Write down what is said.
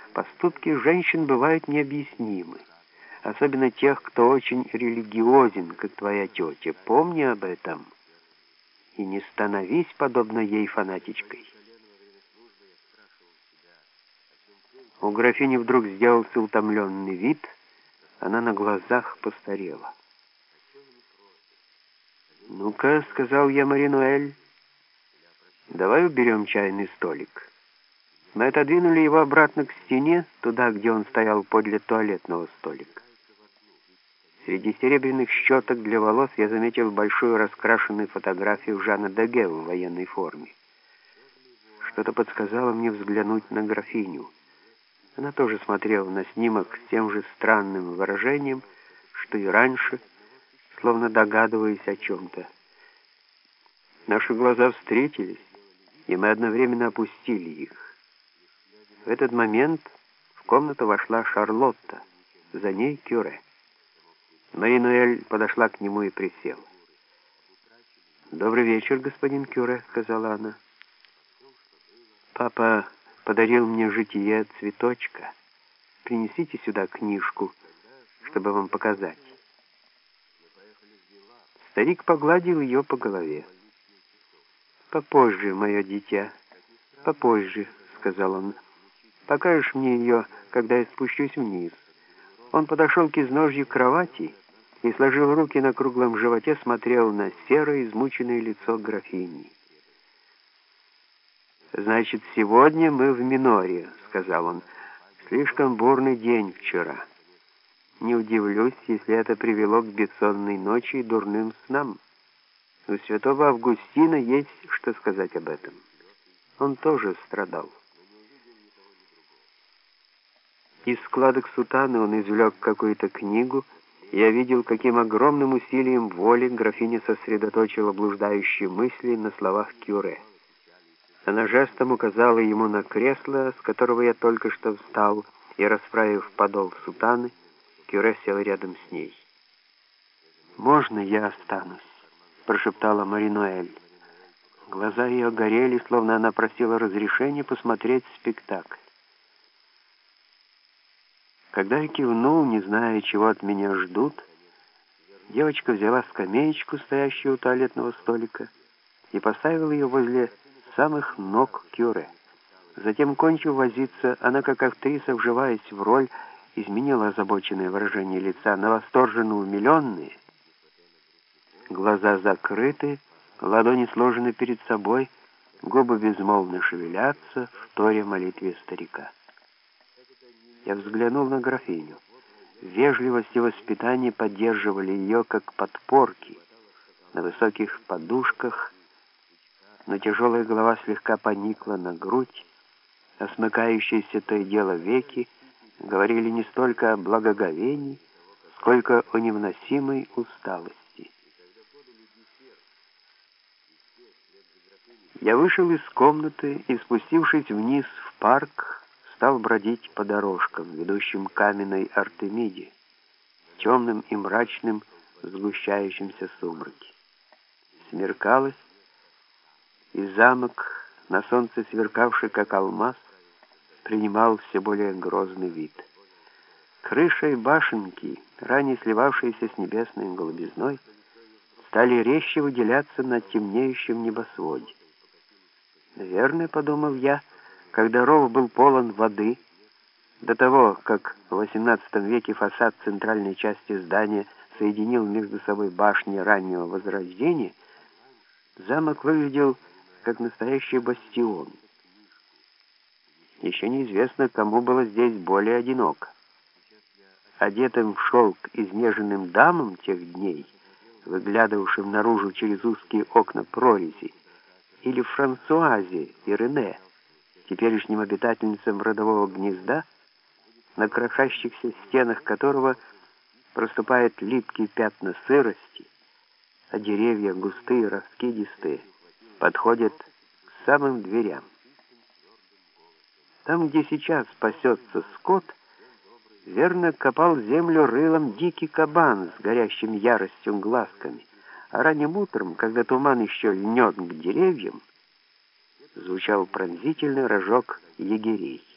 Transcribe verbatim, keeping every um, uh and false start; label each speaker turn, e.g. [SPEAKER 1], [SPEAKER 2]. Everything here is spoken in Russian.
[SPEAKER 1] Поступки женщин бывают необъяснимы, особенно тех, кто очень религиозен, как твоя тетя. Помни об этом и не становись подобно ей фанатичкой. У графини вдруг сделался утомленный вид, она на глазах постарела. «Ну-ка», — сказал я Маринуэль, — «давай уберем чайный столик». Мы отодвинули его обратно к стене, туда, где он стоял подле туалетного столика. Среди серебряных щеток для волос я заметил большую раскрашенную фотографию Жана Деге в военной форме. Что-то подсказало мне взглянуть на графиню. Она тоже смотрела на снимок с тем же странным выражением, что и раньше, словно догадываясь о чем-то. Наши глаза встретились, и мы одновременно опустили их. В этот момент в комнату вошла Шарлотта, за ней Кюре. Маринуэль подошла к нему и присела. «Добрый вечер, господин Кюре», — сказала она. «Папа подарил мне житие цветочка. Принесите сюда книжку, чтобы вам показать». Старик погладил ее по голове. «Попозже, мое дитя, попозже», — сказал он. «Покажешь мне ее, когда я спущусь вниз». Он подошел к изножью кровати и, сложив руки на круглом животе, смотрел на серое, измученное лицо графини. «Значит, сегодня мы в миноре», — сказал он. «Слишком бурный день вчера. Не удивлюсь, если это привело к бессонной ночи и дурным снам. У святого Августина есть что сказать об этом. Он тоже страдал». Из складок сутаны он извлек какую-то книгу, и я видел, каким огромным усилием воли графиня сосредоточила блуждающие мысли на словах Кюре. Она жестом указала ему на кресло, с которого я только что встал, и, расправив подол сутаны, Кюре сел рядом с ней. «Можно я останусь?» — прошептала Маринуэль. Глаза ее горели, словно она просила разрешения посмотреть спектакль. Когда я кивнул, не зная, чего от меня ждут, девочка взяла скамеечку, стоящую у туалетного столика, и поставила ее возле самых ног Кюре. Затем, кончив возиться, она, как актриса, вживаясь в роль, изменила озабоченное выражение лица на восторженно умиленные. Глаза закрыты, ладони сложены перед собой, губы безмолвно шевелятся, вторя молитве старика. Я взглянул на графиню. Вежливость и воспитание поддерживали ее, как подпорки, на высоких подушках, но тяжелая голова слегка поникла на грудь, а смыкающиеся то и дело веки говорили не столько о благоговении, сколько о невыносимой усталости. Я вышел из комнаты и, спустившись вниз в парк, стал бродить по дорожкам, ведущим к каменной Артемиде, темным и мрачным в сгущающемся сумраке. Смеркалось, и замок, на солнце сверкавший как алмаз, принимал все более грозный вид. Крыша и башенки, ранее сливавшиеся с небесной голубизной, стали резче выделяться на темнеющем небосводе. Наверное, подумал я, когда ров был полон воды, до того, как в восемнадцатом веке фасад центральной части здания соединил между собой башни раннего Возрождения, замок выглядел как настоящий бастион. Еще неизвестно, кому было здесь более одиноко. Одетым в шелк изнеженным дамам тех дней, выглядывавшим наружу через узкие окна прорези, или Франсуазе и Рене, теперешним обитательницам родового гнезда, на крошащихся стенах которого проступают липкие пятна сырости, а деревья, густые, раскидистые, подходят к самым дверям. Там, где сейчас пасется скот, верно копал землю рылом дикий кабан с горящим яростью глазками, а ранним утром, когда туман еще льнет к деревьям, звучал пронзительный рожок егерей.